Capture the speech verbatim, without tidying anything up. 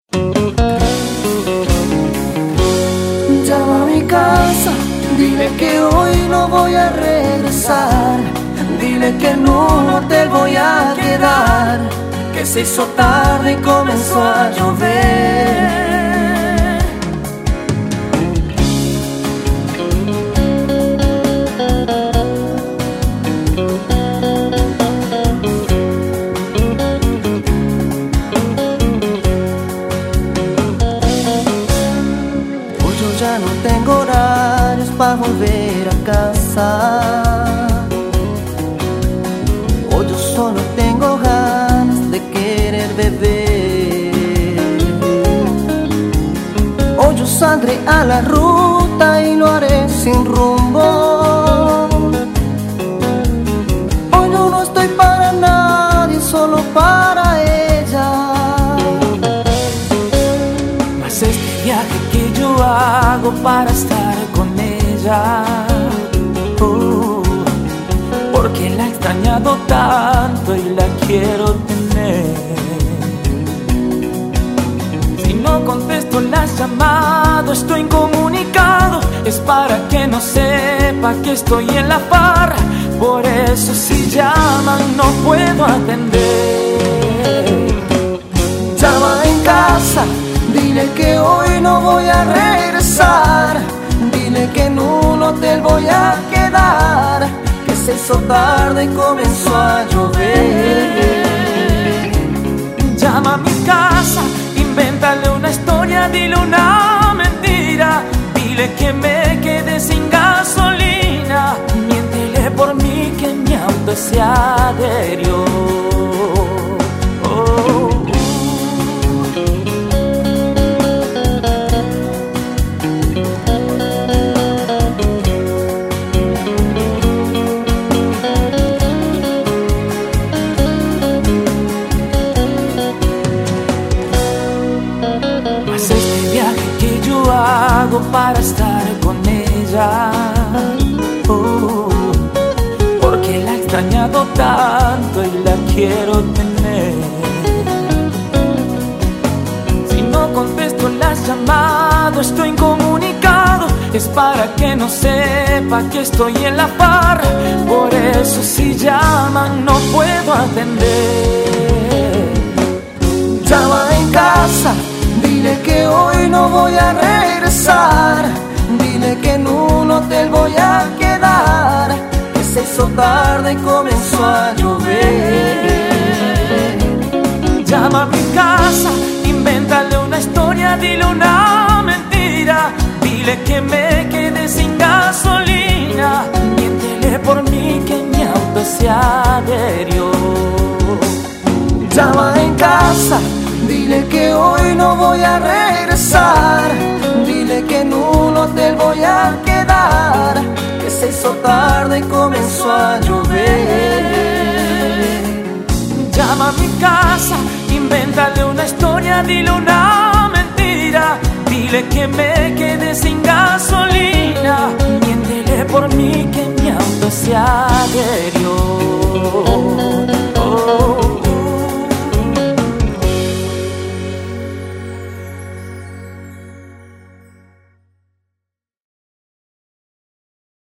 Llama a mi casa, dile que hoy no voy a regresar. Dile que en un hotel voy a quedar, que se hizo tarde y comenzó a llover. Hoy yo ya no tengo horarios para volver a casa. Hoy yo solo tengo ganas de querer beber. Hoy yo saldré a la ruta y lo haré sin rumbo. Hoy yo no estoy para nadie, solo para ella. Mas este viaje que yo hago para estar con ella, uh, porque la he extrañado tanto y la quiero tener. Si no contesto las llamadas, estoy incomunicado, es para que no sepa que estoy en la farra. Por eso si llaman no puedo atender. Llama en casa, dile que hoy no voy a regresar. Dile que en un hotel voy a quedar, que se hizo tarde y comenzó a llover. Llama a mi casa, invéntale una historia, dile una mentira. Dile que me quedé sin gasolina, miéntele por mí que mi auto se adherió. Oh. Hago para estar con ella, oh, porque la he extrañado tanto y la quiero tener. Si no contesto las llamadas, estoy incomunicado, es para que no sepa que estoy en la farra. Por eso si llaman no puedo atender. Llama en casa, dile que hoy no voy a regresar. Dile que en un hotel voy a quedar, que se hizo tarde y comenzó a llover. Llama a mi casa, invéntale una historia, dile una mentira. Dile que me quedé sin gasolina, miéntele por mí que mi auto se adherió. Llama en casa, dile que hoy no voy a regresar. Dile que en un hotel voy a quedar, que se hizo tarde y comenzó a llover. Llama a mi casa, invéntale una historia, dile una mentira. Dile que me quedé sin gasolina, miéntele por mí que mi auto se adherió.